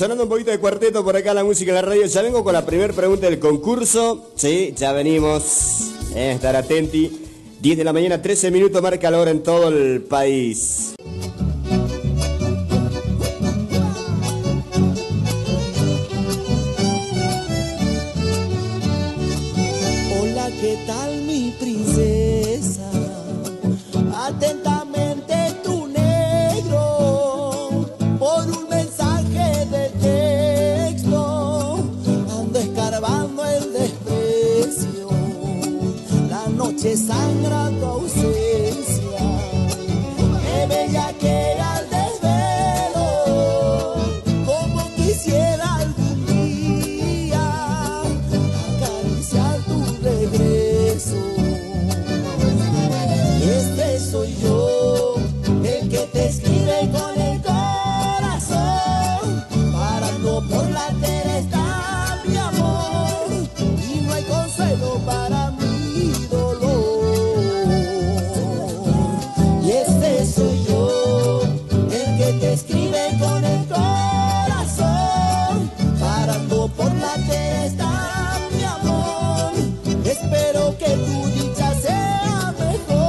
sonando un poquito de cuarteto por acá la música en la radio. Ya vengo con la primera pregunta del concurso. Sí, ya venimos. Estar atenti. 10 de la mañana, 13 minutos, marca la hora en todo el país. Hola, ¿qué tal mi princesa? Atentamente tu negro, por un mensaje de texto, ando escarbando el desprecio, la noche sangra tu ausencia, me bellaquea al desvelo, como quisiera algún día acariciar tu regreso. Este soy yo, el que te escribe con el corazón, parando por la tele está mi amor, y no hay consuelo para mi dolor. Y este soy yo, el que te escribe con el corazón, parando por la tele está mi amor, espero que tu dicha sea mejor.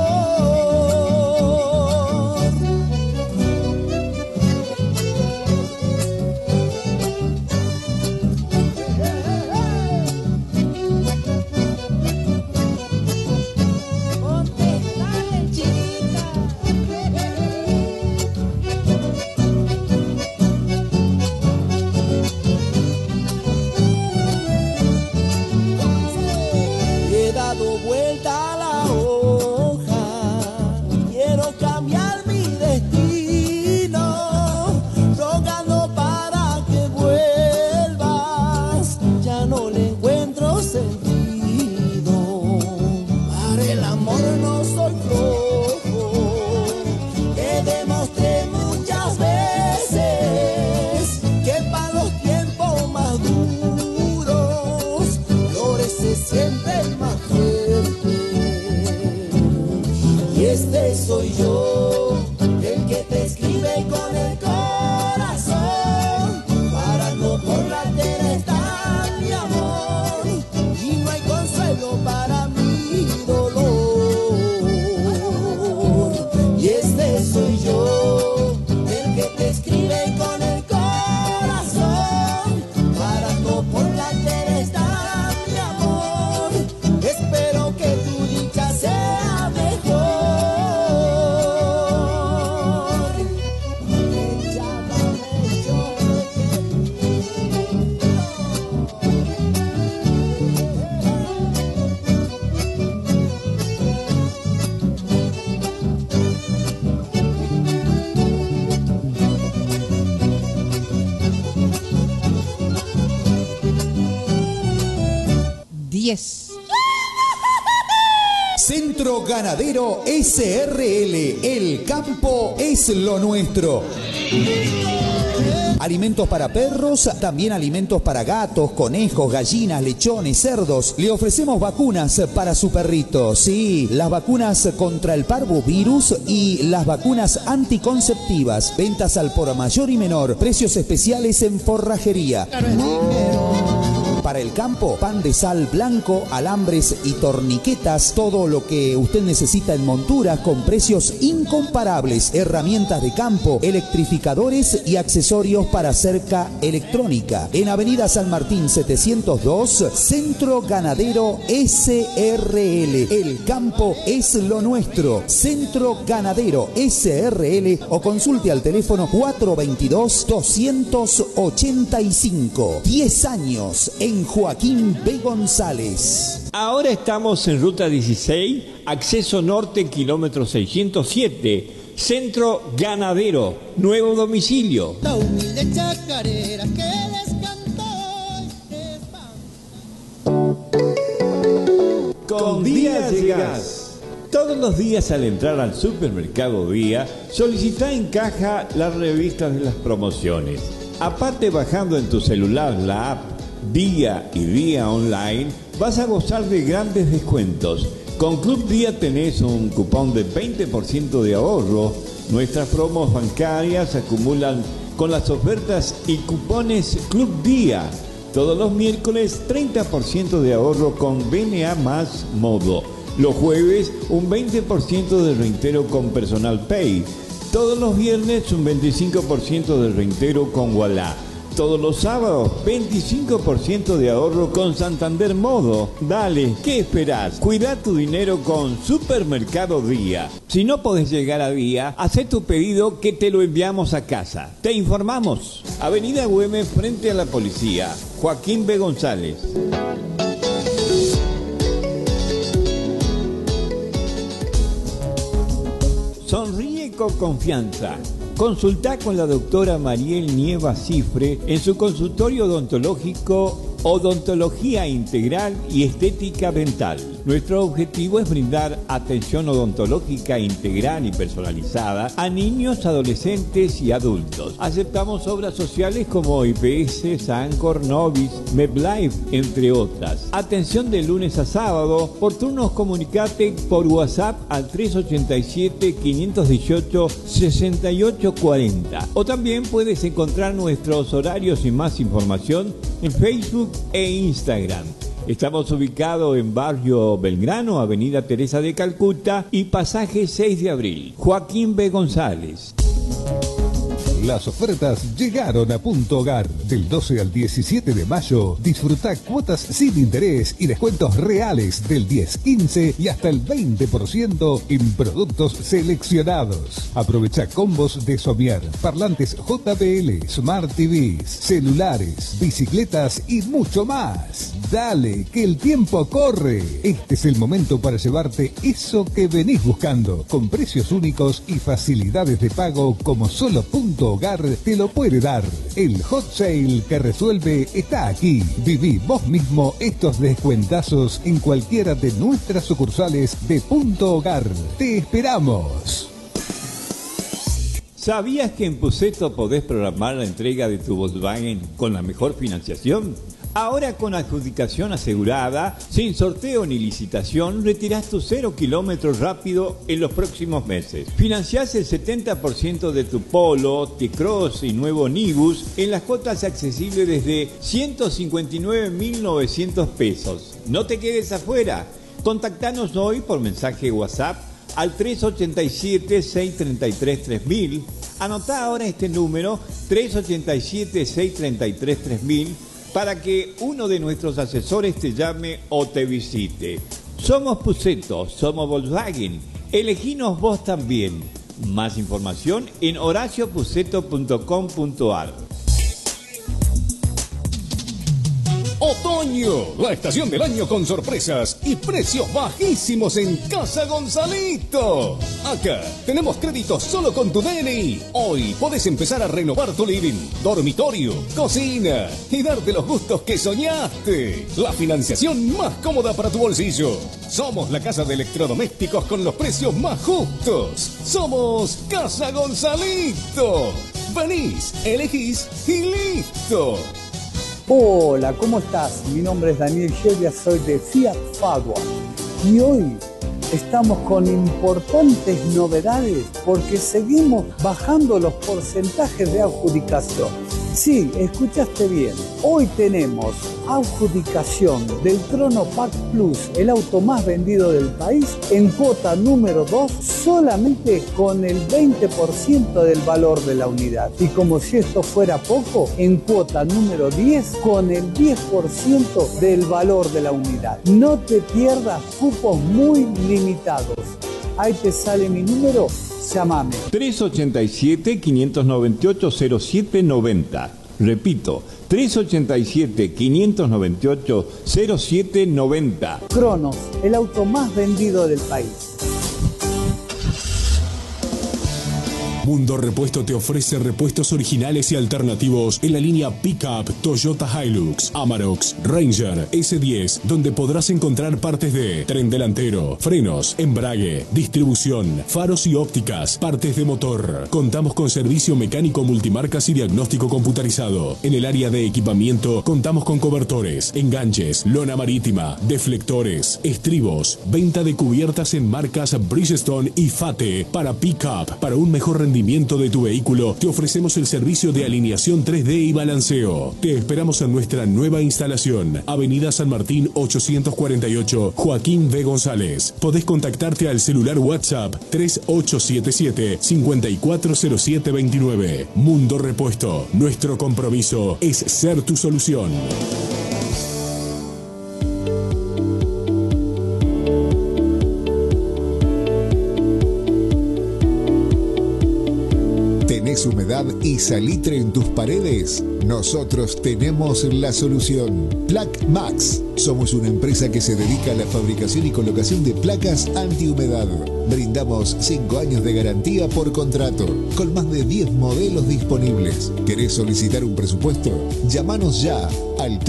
He dado vuelta a la hoja, quiero cambiar mi destino, rogando para que vuelvas, ya no le encuentro sentido. Para el amor no soy flojo, te demostré muchas veces que para los tiempos más duros florece siempre el más fuerte. Y este soy yo, el que te escribe con el corazón, parando por la tele está mi amor, y no hay consuelo para mi dolor. Y este soy yo, el que te escribe con el corazón, parando por la tele está mi amor, espero que tu dicha sea mejor. Centro Ganadero SRL, el campo es lo nuestro. Alimentos para perros, también alimentos para gatos, conejos, gallinas, lechones, cerdos. Le ofrecemos vacunas para su perrito. Sí, las vacunas contra el parvovirus y las vacunas anticonceptivas. Ventas al por mayor y menor. Precios especiales en forrajería. Para el campo, pan de sal blanco, alambres y torniquetas, todo lo que usted necesita en monturas con precios incomparables, herramientas de campo, electrificadores y accesorios para cerca electrónica. En Avenida San Martín 702, Centro Ganadero SRL. El campo es lo nuestro. Centro Ganadero SRL o consulte al teléfono 422-285. 10 años en Joaquín B. González. Ahora estamos en Ruta 16, acceso norte, kilómetro 607, Centro Ganadero, nuevo domicilio. La humilde chacarera que les cantó. Con Día llegás. Todos los días al entrar al supermercado Día, solicita en caja las revistas de las promociones. Aparte, bajando en tu celular la app Día y Día Online, vas a gozar de grandes descuentos. Con Club Día tenés un cupón de 20% de ahorro. Nuestras promos bancarias acumulan con las ofertas y cupones Club Día. Todos los miércoles 30% de ahorro con BNA más Modo. Los jueves un 20% de reintegro con Personal Pay. Todos los viernes un 25% de reintegro con Walla. Todos los sábados 25% de ahorro con Santander Modo. Dale, ¿qué esperás? Cuida tu dinero con Supermercado Día. Si no podés llegar a Día, hacé tu pedido que te lo enviamos a casa. Te informamos. Avenida Güemes frente a la policía. Joaquín B. González. Sonríe con confianza. Consulta con la doctora Mariel Nieva Cifre en su consultorio odontológico Odontología Integral y Estética Dental. Nuestro objetivo es brindar atención odontológica integral y personalizada a niños, adolescentes y adultos. Aceptamos obras sociales como IPS, Sancor, Novis, MedLife, entre otras. Atención de lunes a sábado. Por turnos comunicate por WhatsApp al 387-518-6840. O también puedes encontrar nuestros horarios y más información en Facebook e Instagram. Estamos ubicados en Barrio Belgrano, Avenida Teresa de Calcuta y Pasaje 6 de Abril. Joaquín B. González. Las ofertas llegaron a Punto Hogar. Del 12 al 17 de mayo, disfruta cuotas sin interés y descuentos reales del 10, 15 y hasta el 20% en productos seleccionados. Aprovecha combos de Somier, parlantes JBL, Smart TVs, celulares, bicicletas y mucho más. Dale, que el tiempo corre. Este es el momento para llevarte eso que venís buscando, con precios únicos y facilidades de pago como solo Punto Hogar te lo puede dar. El hot sale que resuelve está aquí. Viví vos mismo estos descuentazos en cualquiera de nuestras sucursales de Punto Hogar. Te esperamos. ¿Sabías que en Puceto podés programar la entrega de tu Volkswagen con la mejor financiación? Ahora con adjudicación asegurada, sin sorteo ni licitación, retirás tu 0 kilómetros rápido en los próximos meses. Financiás el 70% de tu Polo, T-Cross y nuevo Nibus en las cuotas accesibles desde 159.900 pesos. No te quedes afuera. Contactanos hoy por mensaje WhatsApp al 387-633-3000. Anotá ahora este número, 387-633-3000, para que uno de nuestros asesores te llame o te visite. Somos Puceto, somos Volkswagen. Eleginos vos también. Más información en horaciopuceto.com.ar. Otoño, la estación del año con sorpresas y precios bajísimos en Casa Gonzalito. Acá tenemos créditos solo con tu DNI. Hoy podés empezar a renovar tu living, dormitorio, cocina y darte los gustos que soñaste. La financiación más cómoda para tu bolsillo. Somos la casa de electrodomésticos con los precios más justos. Somos Casa Gonzalito. Venís, elegís y listo. Hola, ¿cómo estás? Mi nombre es Daniel Shelia, soy de Fiat Fadua y hoy estamos con importantes novedades porque seguimos bajando los porcentajes de adjudicación. Sí, escuchaste bien. Hoy tenemos adjudicación del Crono Pack Plus, el auto más vendido del país, en cuota número 2, solamente con el 20% del valor de la unidad. Y como si esto fuera poco, en cuota número 10, con el 10% del valor de la unidad. No te pierdas, cupos muy limitados. Ahí te sale mi número. Llámame. 387-598-0790. Repito, 387-598-0790. Cronos, el auto más vendido del país. Mundo Repuesto te ofrece repuestos originales y alternativos en la línea Pickup Toyota Hilux, Amarok, Ranger, S10, donde podrás encontrar partes de tren delantero, frenos, embrague, distribución, faros y ópticas, partes de motor. Contamos con servicio mecánico multimarcas y diagnóstico computarizado. En el área de equipamiento contamos con cobertores, enganches, lona marítima, deflectores, estribos, venta de cubiertas en marcas Bridgestone y Fate para Pickup para un mejor rendimiento mantenimiento de tu vehículo, te ofrecemos el servicio de alineación 3D y balanceo. Te esperamos en nuestra nueva instalación, Avenida San Martín 848, Joaquín B. González. Podés contactarte al celular WhatsApp 3877-540729. Mundo Repuesto. Nuestro compromiso es ser tu solución. ¿Tenés humedad y salitre en tus paredes? Nosotros tenemos la solución. Plac Max. Somos una empresa que se dedica a la fabricación y colocación de placas antihumedad. Brindamos 5 años de garantía por contrato, con más de 10 modelos disponibles. ¿Querés solicitar un presupuesto? Llámanos ya al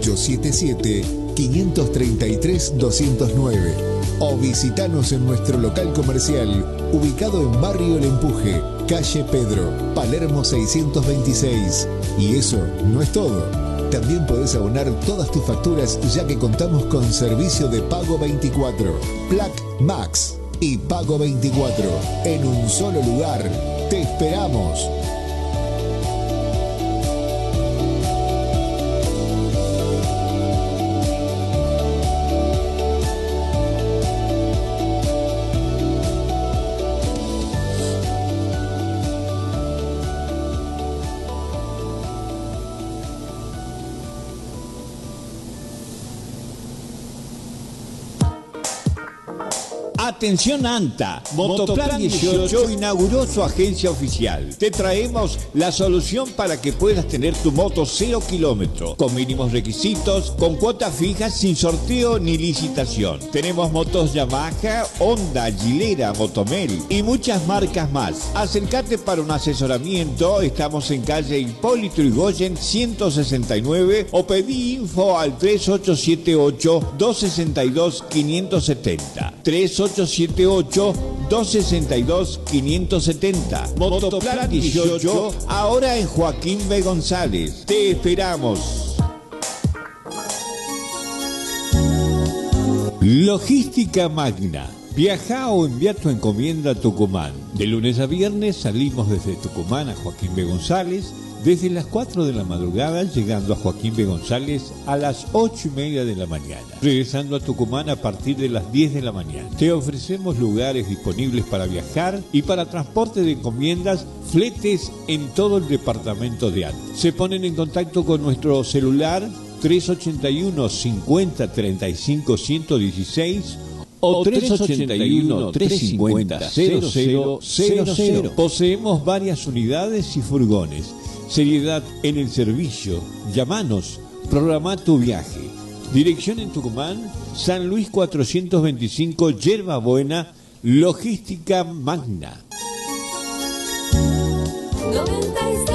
3877-533-209 o visitanos en nuestro local comercial ubicado en Barrio El Empuje, calle Pedro, Palermo 626. Y eso no es todo. También podés abonar todas tus facturas ya que contamos con servicio de pago 24, Plac Max y pago 24 en un solo lugar. Te esperamos. Atención ANTA, Motoplan 18 inauguró su agencia oficial. Te traemos la solución para que puedas tener tu moto 0 kilómetros, con mínimos requisitos, con cuotas fijas, sin sorteo ni licitación. Tenemos motos Yamaha, Honda, Gilera, Motomel y muchas marcas más. Acércate para un asesoramiento, estamos en calle Hipólito Yrigoyen 169 o pedí info al 3878-262-570. 3878-262-570. Motoplan 18, ahora en Joaquín B. González. Te esperamos. Logística Magna. Viaja o envía tu encomienda a Tucumán. De lunes a viernes salimos desde Tucumán a Joaquín B. González desde las 4 de la madrugada, llegando a Joaquín B. González a las 8:30 de la mañana, regresando a Tucumán a partir de las 10 de la mañana. Te ofrecemos lugares disponibles para viajar y para transporte de encomiendas, fletes en todo el departamento de ANTA. Se ponen en contacto con nuestro celular 381 50 35 116 o 381-350-0000. Poseemos varias unidades y furgones. Seriedad en el servicio. Llámanos, programa tu viaje. Dirección en Tucumán, San Luis 425, Yerba Buena, Logística Magna. 96